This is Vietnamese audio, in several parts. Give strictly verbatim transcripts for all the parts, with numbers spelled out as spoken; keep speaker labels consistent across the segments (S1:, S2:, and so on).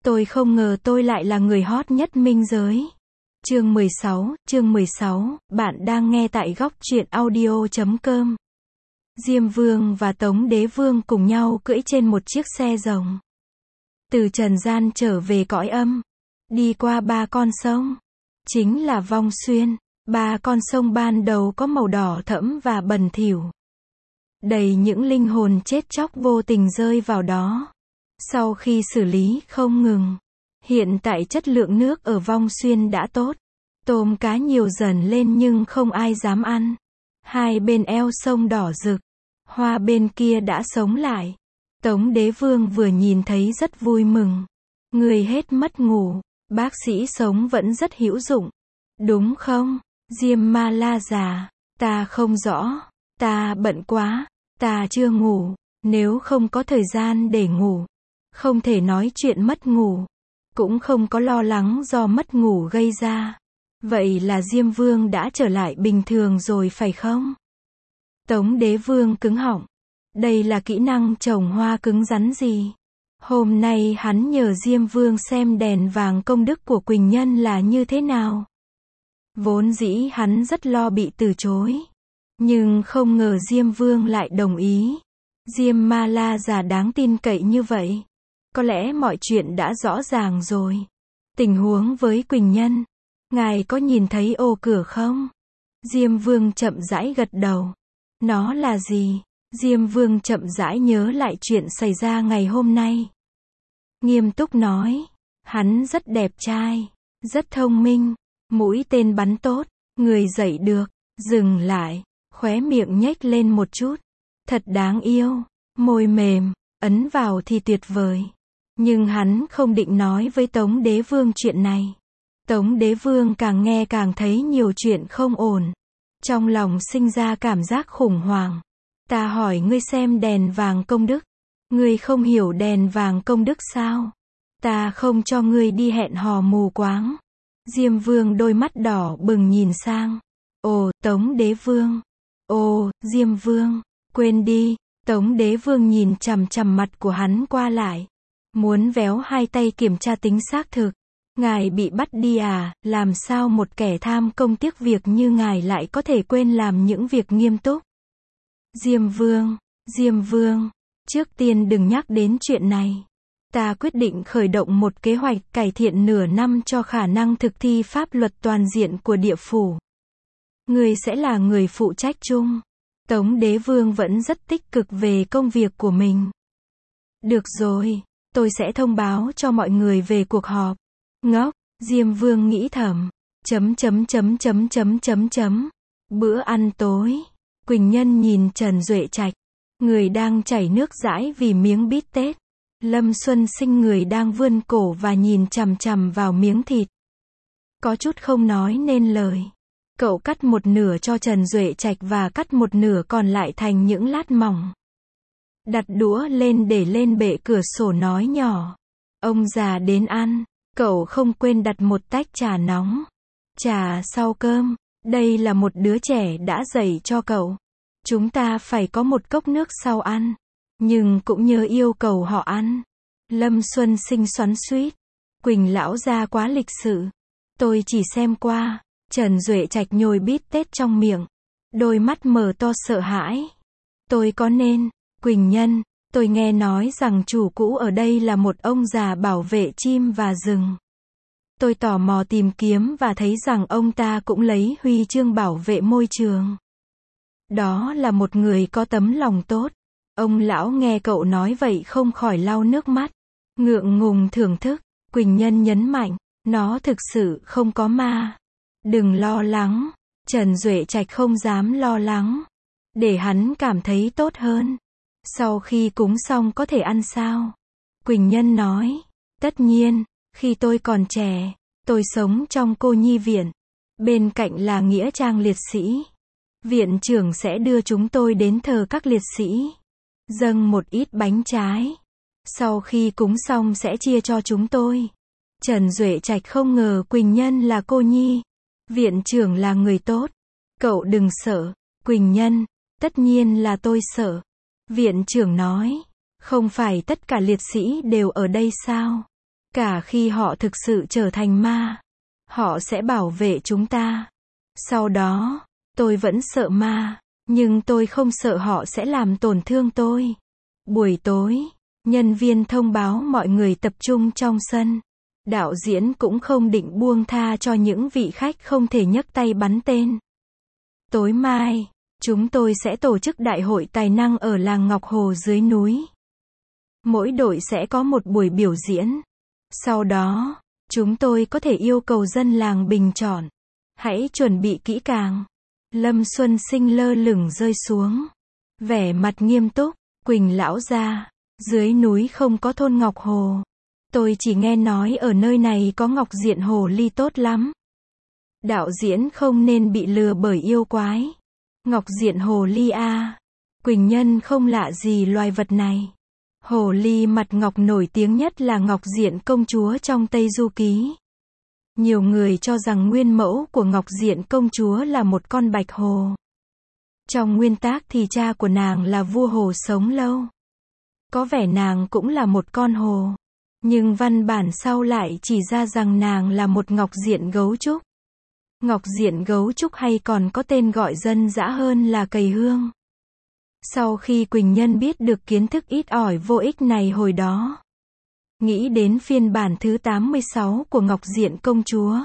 S1: Tôi không ngờ tôi lại là người hot nhất minh giới. Chương mười sáu, chương mười sáu, bạn đang nghe tại góc truyện audio chấm com. Diêm Vương và Tống Đế Vương cùng nhau cưỡi trên một chiếc xe rồng. Từ trần gian trở về cõi âm. Đi qua ba con sông. Chính là Vong Xuyên. Ba con sông ban đầu có màu đỏ thẫm và bẩn thỉu. Đầy những linh hồn chết chóc vô tình rơi vào đó. Sau khi xử lý không ngừng, hiện tại chất lượng nước ở Vong Xuyên đã tốt. Tôm cá nhiều dần lên nhưng không ai dám ăn. Hai bên eo sông đỏ rực. Hoa bên kia đã sống lại. Tống Đế Vương vừa nhìn thấy rất vui mừng. Người hết mất ngủ. Bác sĩ sống vẫn rất hữu dụng. Đúng không? Diêm Ma La già. Ta không rõ. Ta bận quá. Ta chưa ngủ. Nếu không có thời gian để ngủ, không thể nói chuyện mất ngủ. Cũng không có lo lắng do mất ngủ gây ra. Vậy là Diêm Vương đã trở lại bình thường rồi phải không? Tống Đế Vương cứng họng. Đây là kỹ năng trồng hoa cứng rắn gì? Hôm nay hắn nhờ Diêm Vương xem đèn vàng công đức của Quỳnh Nhân là như thế nào. Vốn dĩ hắn rất lo bị từ chối. Nhưng không ngờ Diêm Vương lại đồng ý. Diêm Ma La già đáng tin cậy như vậy. Có lẽ mọi chuyện đã rõ ràng rồi. Tình huống với Quỳnh Nhân, ngài có nhìn thấy ô cửa không? Diêm Vương chậm rãi gật đầu. Nó là gì? Diêm Vương chậm rãi nhớ lại chuyện xảy ra ngày hôm nay. Nghiêm túc nói, hắn rất đẹp trai, rất thông minh, mũi tên bắn tốt, người dậy được, dừng lại, khóe miệng nhếch lên một chút. Thật đáng yêu, môi mềm, ấn vào thì tuyệt vời. Nhưng hắn không định nói với Tống Đế Vương chuyện này. Tống Đế Vương càng nghe càng thấy nhiều chuyện không ổn. Trong lòng sinh ra cảm giác khủng hoảng. Ta hỏi ngươi xem đèn vàng công đức. Ngươi không hiểu đèn vàng công đức sao? Ta không cho ngươi đi hẹn hò mù quáng. Diêm Vương đôi mắt đỏ bừng nhìn sang. Ồ, Tống Đế Vương. Ồ, Diêm Vương. Quên đi. Tống Đế Vương nhìn chằm chằm mặt của hắn qua lại. Muốn véo hai tay kiểm tra tính xác thực. Ngài bị bắt đi à? Làm sao một kẻ tham công tiếc việc như ngài lại có thể quên làm những việc nghiêm túc? Diêm Vương, Diêm Vương, trước tiên đừng nhắc đến chuyện này. Ta quyết định khởi động một kế hoạch cải thiện nửa năm cho khả năng thực thi pháp luật toàn diện của địa phủ. Người sẽ là người phụ trách chung. Tống Đế Vương vẫn rất tích cực về công việc của mình. Được rồi, tôi sẽ thông báo cho mọi người về cuộc họp. Ngốc, Diêm Vương nghĩ thầm. Chấm chấm chấm chấm chấm chấm chấm. Bữa ăn tối. Quỳnh Nhân nhìn Trần Duệ Trạch. Người đang chảy nước dãi vì miếng bít tết. Lâm Xuân Sinh người đang vươn cổ và nhìn chằm chằm vào miếng thịt. Có chút không nói nên lời. Cậu cắt một nửa cho Trần Duệ Trạch và cắt một nửa còn lại thành những lát mỏng. Đặt đũa lên để lên bệ cửa sổ nói nhỏ. Ông già đến ăn. Cậu không quên đặt một tách trà nóng. Trà sau cơm. Đây là một đứa trẻ đã dạy cho cậu. Chúng ta phải có một cốc nước sau ăn. Nhưng cũng nhớ yêu cầu họ ăn. Lâm Xuân Sinh xoắn xuýt. Quỳnh lão gia quá lịch sự. Tôi chỉ xem qua. Trần Duệ Trạch nhồi bít tết trong miệng. Đôi mắt mở to sợ hãi. Tôi có nên, Quỳnh Nhân, tôi nghe nói rằng chủ cũ ở đây là một ông già bảo vệ chim và rừng. Tôi tò mò tìm kiếm và thấy rằng ông ta cũng lấy huy chương bảo vệ môi trường. Đó là một người có tấm lòng tốt. Ông lão nghe cậu nói vậy không khỏi lau nước mắt. Ngượng ngùng thưởng thức. Quỳnh Nhân nhấn mạnh, nó thực sự không có ma. Đừng lo lắng. Trần Duệ Trạch không dám lo lắng. Để hắn cảm thấy tốt hơn. Sau khi cúng xong có thể ăn sao? Quỳnh Nhân nói. Tất nhiên, khi tôi còn trẻ, tôi sống trong cô nhi viện. Bên cạnh là nghĩa trang liệt sĩ. Viện trưởng sẽ đưa chúng tôi đến thờ các liệt sĩ. Dâng một ít bánh trái. Sau khi cúng xong sẽ chia cho chúng tôi. Trần Duệ Trạch không ngờ Quỳnh Nhân là cô nhi. Viện trưởng là người tốt. Cậu đừng sợ, Quỳnh Nhân. Tất nhiên là tôi sợ. Viện trưởng nói. Không phải tất cả liệt sĩ đều ở đây sao? Cả khi họ thực sự trở thành ma, họ sẽ bảo vệ chúng ta. Sau đó, tôi vẫn sợ ma, nhưng tôi không sợ họ sẽ làm tổn thương tôi. Buổi tối, nhân viên thông báo mọi người tập trung trong sân. Đạo diễn cũng không định buông tha cho những vị khách không thể nhấc tay bắn tên. Tối mai, chúng tôi sẽ tổ chức đại hội tài năng ở làng Ngọc Hồ dưới núi. Mỗi đội sẽ có một buổi biểu diễn. Sau đó, chúng tôi có thể yêu cầu dân làng bình chọn. Hãy chuẩn bị kỹ càng. Lâm Xuân Sinh lơ lửng rơi xuống. Vẻ mặt nghiêm túc, Quỳnh lão gia, dưới núi không có thôn Ngọc Hồ. Tôi chỉ nghe nói ở nơi này có ngọc diện hồ ly tốt lắm. Đạo diễn không nên bị lừa bởi yêu quái. Ngọc diện hồ ly a. Quỳnh Nhân không lạ gì loài vật này. Hồ ly mặt ngọc nổi tiếng nhất là Ngọc Diện công chúa trong Tây Du Ký. Nhiều người cho rằng nguyên mẫu của Ngọc Diện công chúa là một con bạch hồ. Trong nguyên tác thì cha của nàng là vua hồ sống lâu. Có vẻ nàng cũng là một con hồ. Nhưng văn bản sau lại chỉ ra rằng nàng là một Ngọc Diện gấu trúc. Ngọc Diện gấu trúc hay còn có tên gọi dân dã hơn là cầy hương. Sau khi Quỳnh Nhân biết được kiến thức ít ỏi vô ích này hồi đó, nghĩ đến phiên bản thứ tám mươi sáu của Ngọc Diện công chúa,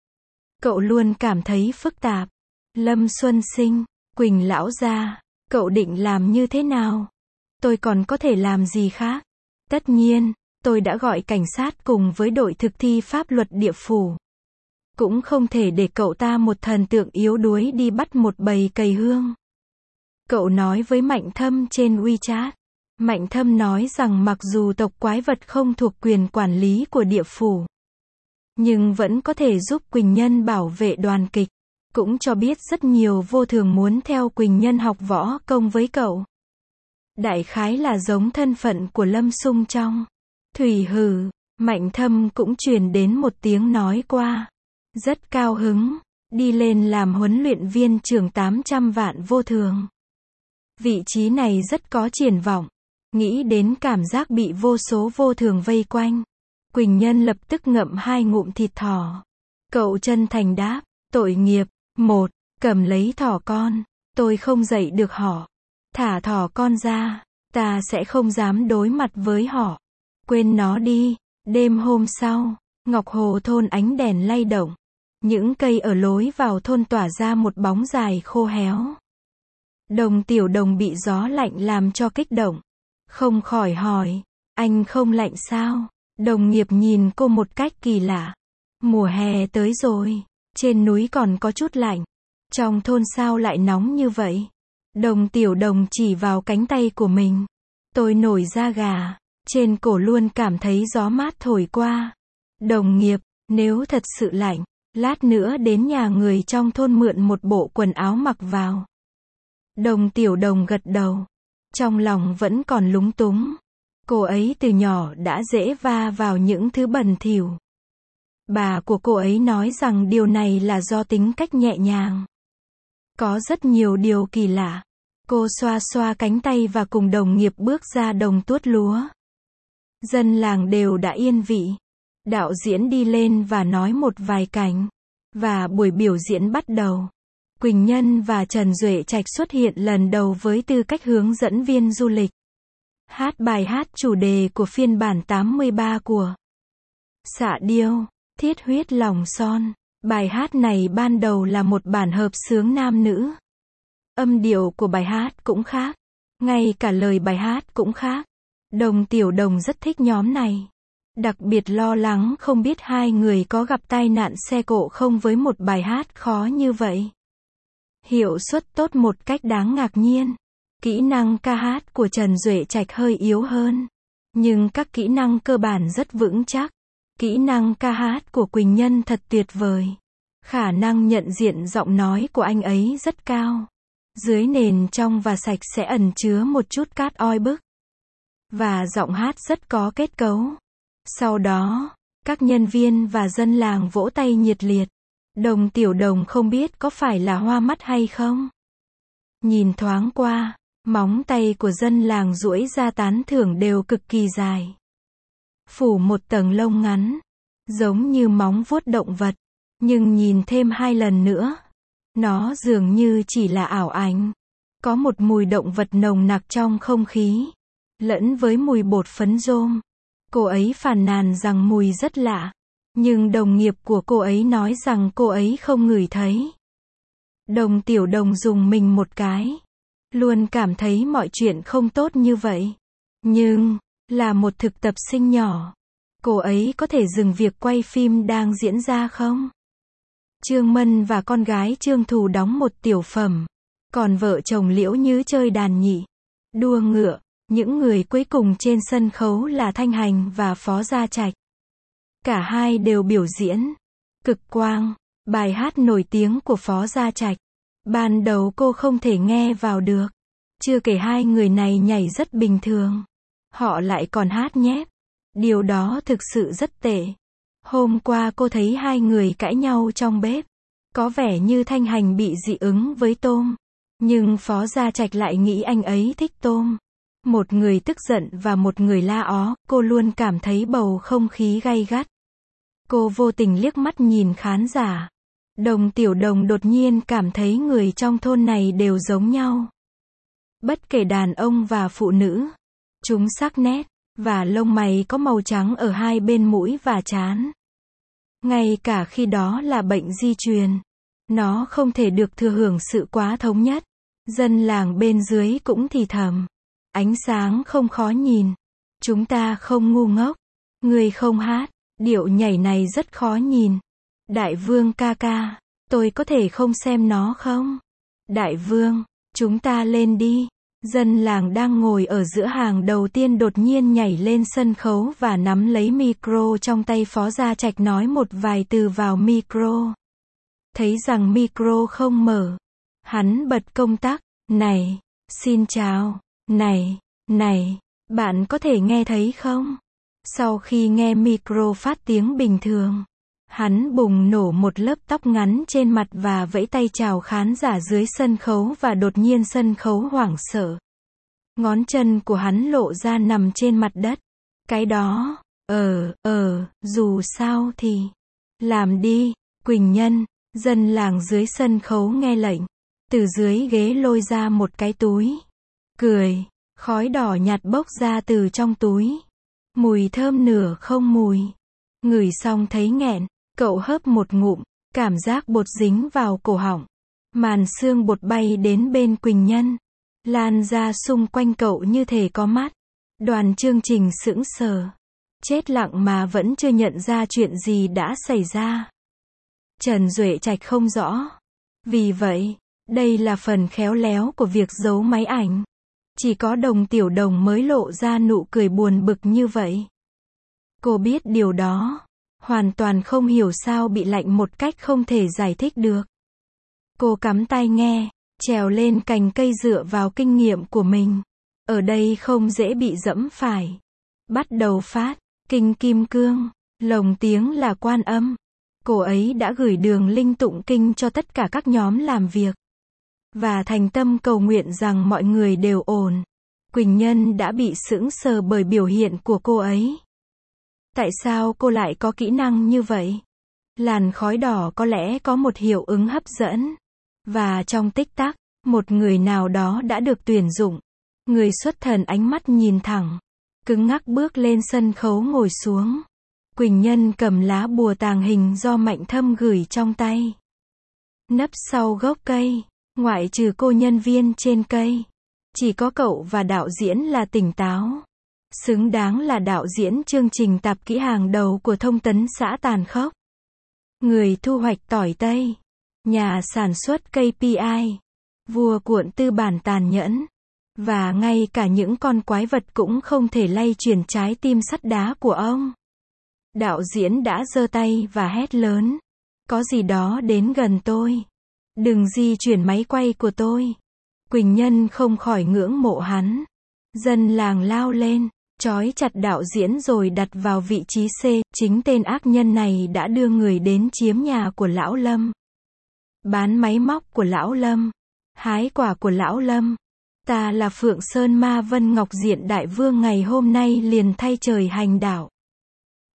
S1: cậu luôn cảm thấy phức tạp. Lâm Xuân Sinh, Quỳnh lão gia, cậu định làm như thế nào? Tôi còn có thể làm gì khác? Tất nhiên, tôi đã gọi cảnh sát cùng với đội thực thi pháp luật địa phủ. Cũng không thể để cậu ta một thần tượng yếu đuối đi bắt một bầy cầy hương. Cậu nói với Mạnh Thâm trên WeChat. Mạnh Thâm nói rằng mặc dù tộc quái vật không thuộc quyền quản lý của địa phủ, nhưng vẫn có thể giúp Quỳnh Nhân bảo vệ đoàn kịch. Cũng cho biết rất nhiều vô thường muốn theo Quỳnh Nhân học võ công với cậu. Đại khái là giống thân phận của Lâm Sung trong Thủy Hử. Mạnh Thâm cũng truyền đến một tiếng nói qua. Rất cao hứng, đi lên làm huấn luyện viên trưởng tám trăm vạn vô thường. Vị trí này rất có triển vọng. Nghĩ đến cảm giác bị vô số vô thường vây quanh, Quỳnh Nhân lập tức ngậm hai ngụm thịt thỏ. Cậu chân thành đáp, tội nghiệp. Một, cầm lấy thỏ con. Tôi không dạy được họ. Thả thỏ con ra, ta sẽ không dám đối mặt với họ. Quên nó đi. Đêm hôm sau, Ngọc Hồ thôn ánh đèn lay động. Những cây ở lối vào thôn tỏa ra một bóng dài khô héo. Đồng Tiểu Đồng bị gió lạnh làm cho kích động. Không khỏi hỏi, anh không lạnh sao? Đồng nghiệp nhìn cô một cách kỳ lạ. Mùa hè tới rồi, trên núi còn có chút lạnh. Trong thôn sao lại nóng như vậy? Đồng Tiểu Đồng chỉ vào cánh tay của mình. Tôi nổi da gà, trên cổ luôn cảm thấy gió mát thổi qua. Đồng nghiệp, nếu thật sự lạnh, lát nữa đến nhà người trong thôn mượn một bộ quần áo mặc vào. Đồng Tiểu Đồng gật đầu. Trong lòng vẫn còn lúng túng. Cô ấy từ nhỏ đã dễ va vào những thứ bẩn thỉu. Bà của cô ấy nói rằng điều này là do tính cách nhẹ nhàng. Có rất nhiều điều kỳ lạ. Cô xoa xoa cánh tay và cùng đồng nghiệp bước ra đồng tuốt lúa. Dân làng đều đã yên vị. Đạo diễn đi lên và nói một vài cảnh. Và buổi biểu diễn bắt đầu. Quỳnh Nhân và Trần Duệ Trạch xuất hiện lần đầu với tư cách hướng dẫn viên du lịch. Hát bài hát chủ đề của phiên bản tám mươi ba của Xạ Điêu, Thiết Huyết Lòng Son. Bài hát này ban đầu là một bản hợp xướng nam nữ. Âm điệu của bài hát cũng khác. Ngay cả lời bài hát cũng khác. Đồng Tiểu Đồng rất thích nhóm này. Đặc biệt lo lắng không biết hai người có gặp tai nạn xe cộ không với một bài hát khó như vậy. Hiệu suất tốt một cách đáng ngạc nhiên. Kỹ năng ca hát của Trần Duệ Trạch hơi yếu hơn. Nhưng các kỹ năng cơ bản rất vững chắc. Kỹ năng ca hát của Quỳnh Nhân thật tuyệt vời. Khả năng nhận diện giọng nói của anh ấy rất cao. Dưới nền trong và sạch sẽ ẩn chứa một chút cát oi bức. Và giọng hát rất có kết cấu. Sau đó, các nhân viên và dân làng vỗ tay nhiệt liệt. Đồng Tiểu Đồng không biết có phải là hoa mắt hay không. Nhìn thoáng qua, móng tay của dân làng duỗi ra tán thưởng đều cực kỳ dài. phủ một tầng lông ngắn, giống như móng vuốt động vật, nhưng nhìn thêm hai lần nữa, nó dường như chỉ là ảo ảnh. Có một mùi động vật nồng nặc trong không khí, lẫn với mùi bột phấn rôm. Cô ấy phàn nàn rằng mùi rất lạ, nhưng đồng nghiệp của cô ấy nói rằng cô ấy không ngửi thấy. Đồng Tiểu Đồng dùng mình một cái, luôn cảm thấy mọi chuyện không tốt như vậy. Nhưng, là một thực tập sinh nhỏ, cô ấy có thể dừng việc quay phim đang diễn ra không? Trương Mân và con gái Trương Thù đóng một tiểu phẩm, còn vợ chồng Liễu Nhứ chơi đàn nhị, đua ngựa. Những người cuối cùng trên sân khấu là Thanh Hành và Phó Gia Trạch. Cả hai đều biểu diễn Cực Quang, bài hát nổi tiếng của Phó Gia Trạch. Ban đầu cô không thể nghe vào được. Chưa kể hai người này nhảy rất bình thường, họ lại còn hát nhép. Điều đó thực sự rất tệ. Hôm qua cô thấy hai người cãi nhau trong bếp. Có vẻ như Thanh Hành bị dị ứng với tôm, nhưng Phó Gia Trạch lại nghĩ anh ấy thích tôm. Một người tức giận và một người la ó, cô luôn cảm thấy bầu không khí gay gắt. Cô vô tình liếc mắt nhìn khán giả. Đồng Tiểu Đồng đột nhiên cảm thấy người trong thôn này đều giống nhau. Bất kể đàn ông và phụ nữ, chúng sắc nét, và lông mày có màu trắng ở hai bên mũi và trán. Ngay cả khi đó là bệnh di truyền, nó không thể được thừa hưởng sự quá thống nhất. Dân làng bên dưới cũng thì thầm. Ánh sáng không khó nhìn. Chúng ta không ngu ngốc. Người không hát. Điệu nhảy này rất khó nhìn. Đại Vương ca ca, tôi có thể không xem nó không? Đại Vương, chúng ta lên đi. Dân làng đang ngồi ở giữa hàng đầu tiên đột nhiên nhảy lên sân khấu và nắm lấy micro trong tay Phó Gia Trạch nói một vài từ vào micro. Thấy rằng micro không mở, hắn bật công tắc. Này, xin chào. Này, này, bạn có thể nghe thấy không? Sau khi nghe micro phát tiếng bình thường, hắn bùng nổ một lớp tóc ngắn trên mặt và vẫy tay chào khán giả dưới sân khấu và đột nhiên sân khấu hoảng sợ. Ngón chân của hắn lộ ra nằm trên mặt đất. Cái đó, ờ, ờ, dù sao thì, làm đi, Quỳnh Nhân. Dân làng dưới sân khấu nghe lệnh, từ dưới ghế lôi ra một cái túi. Cười, khói đỏ nhạt bốc ra từ trong túi. Mùi thơm nửa không mùi. Ngửi xong thấy nghẹn, cậu hớp một ngụm, cảm giác bột dính vào cổ họng. Màn sương bột bay đến bên Quỳnh Nhân, lan ra xung quanh cậu như thể có mắt. Đoàn chương trình sững sờ, chết lặng mà vẫn chưa nhận ra chuyện gì đã xảy ra. Trần Duệ Trạch không rõ. Vì vậy, đây là phần khéo léo của việc giấu máy ảnh. Chỉ có Đồng Tiểu Đồng mới lộ ra nụ cười buồn bực như vậy. Cô biết điều đó, hoàn toàn không hiểu sao bị lạnh một cách không thể giải thích được. Cô cắm tai nghe, trèo lên cành cây dựa vào kinh nghiệm của mình. Ở đây không dễ bị dẫm phải. Bắt đầu phát, kinh kim cương, lồng tiếng là Quan Âm. Cô ấy đã gửi đường link tụng kinh cho tất cả các nhóm làm việc. Và thành tâm cầu nguyện rằng mọi người đều ổn. Quỳnh Nhân đã bị sững sờ bởi biểu hiện của cô ấy. Tại sao cô lại có kỹ năng như vậy? Làn khói đỏ có lẽ có một hiệu ứng hấp dẫn. Và trong tích tắc, một người nào đó đã được tuyển dụng. Người xuất thần ánh mắt nhìn thẳng, cứng ngắc bước lên sân khấu ngồi xuống. Quỳnh Nhân cầm lá bùa tàng hình do Mạnh Thâm gửi trong tay. Nấp sau gốc cây, ngoại trừ cô nhân viên trên cây, chỉ có cậu và đạo diễn là tỉnh táo. Xứng đáng là đạo diễn chương trình tạp kỹ hàng đầu của thông tấn xã tàn khốc. Người thu hoạch tỏi Tây, nhà sản xuất ca pê i, vua cuộn tư bản tàn nhẫn. Và ngay cả những con quái vật cũng không thể lay chuyển trái tim sắt đá của ông. Đạo diễn đã giơ tay và hét lớn. Có gì đó đến gần tôi. Đừng di chuyển máy quay của tôi. Quỳnh Nhân không khỏi ngưỡng mộ hắn. Dân làng lao lên, trói chặt đạo diễn rồi đặt vào vị trí C. Chính tên ác nhân này đã đưa người đến chiếm nhà của Lão Lâm. Bán máy móc của Lão Lâm. Hái quả của Lão Lâm. Ta là Phượng Sơn Ma Vân Ngọc Diện Đại Vương ngày hôm nay liền thay trời hành đạo.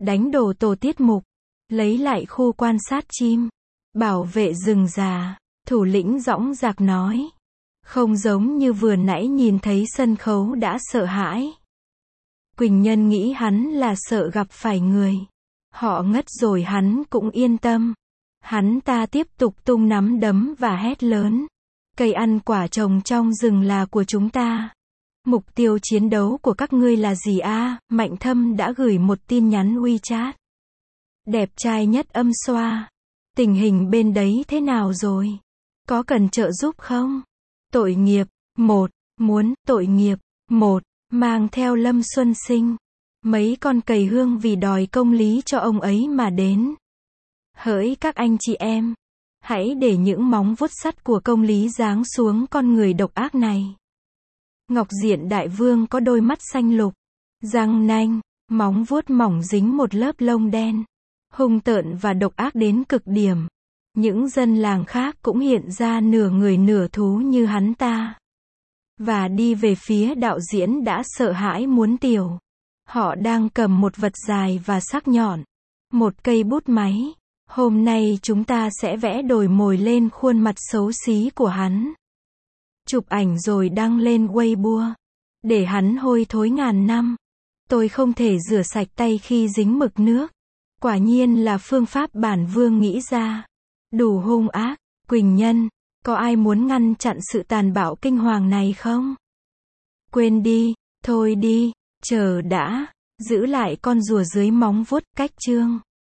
S1: đánh đổ tổ tiết mục, lấy lại khu quan sát chim, bảo vệ rừng già, thủ lĩnh dõng dạc nói. Không giống như vừa nãy nhìn thấy sân khấu đã sợ hãi. Quỳnh Nhân nghĩ hắn là sợ gặp phải người. Họ ngất rồi hắn cũng yên tâm. Hắn ta tiếp tục tung nắm đấm và hét lớn. Cây ăn quả trồng trong rừng là của chúng ta. Mục tiêu chiến đấu của các ngươi là gì a? Mạnh Thâm đã gửi một tin nhắn WeChat. Đẹp trai nhất âm xoa. Tình hình bên đấy thế nào rồi? Có cần trợ giúp không? Tội nghiệp, một, muốn, tội nghiệp, một, mang theo Lâm Xuân Sinh. Mấy con cầy hương vì đòi công lý cho ông ấy mà đến. Hỡi các anh chị em, hãy để những móng vuốt sắt của công lý giáng xuống con người độc ác này. Ngọc Diện Đại Vương có đôi mắt xanh lục, răng nanh, móng vuốt mỏng dính một lớp lông đen, hung tợn và độc ác đến cực điểm. Những dân làng khác cũng hiện ra nửa người nửa thú như hắn ta. Và đi về phía đạo diễn đã sợ hãi muốn tiểu. Họ đang cầm một vật dài và sắc nhọn. Một cây bút máy. Hôm nay chúng ta sẽ vẽ đồi mồi lên khuôn mặt xấu xí của hắn. Chụp ảnh rồi đăng lên Weibo. Để hắn hôi thối ngàn năm. Tôi không thể rửa sạch tay khi dính mực nước. Quả nhiên là phương pháp bản vương nghĩ ra. Đủ hung ác. Quỳnh Nhân, có ai muốn ngăn chặn sự tàn bạo kinh hoàng này không? Quên đi, thôi đi, chờ đã, giữ lại con rùa dưới móng vuốt. Cách chương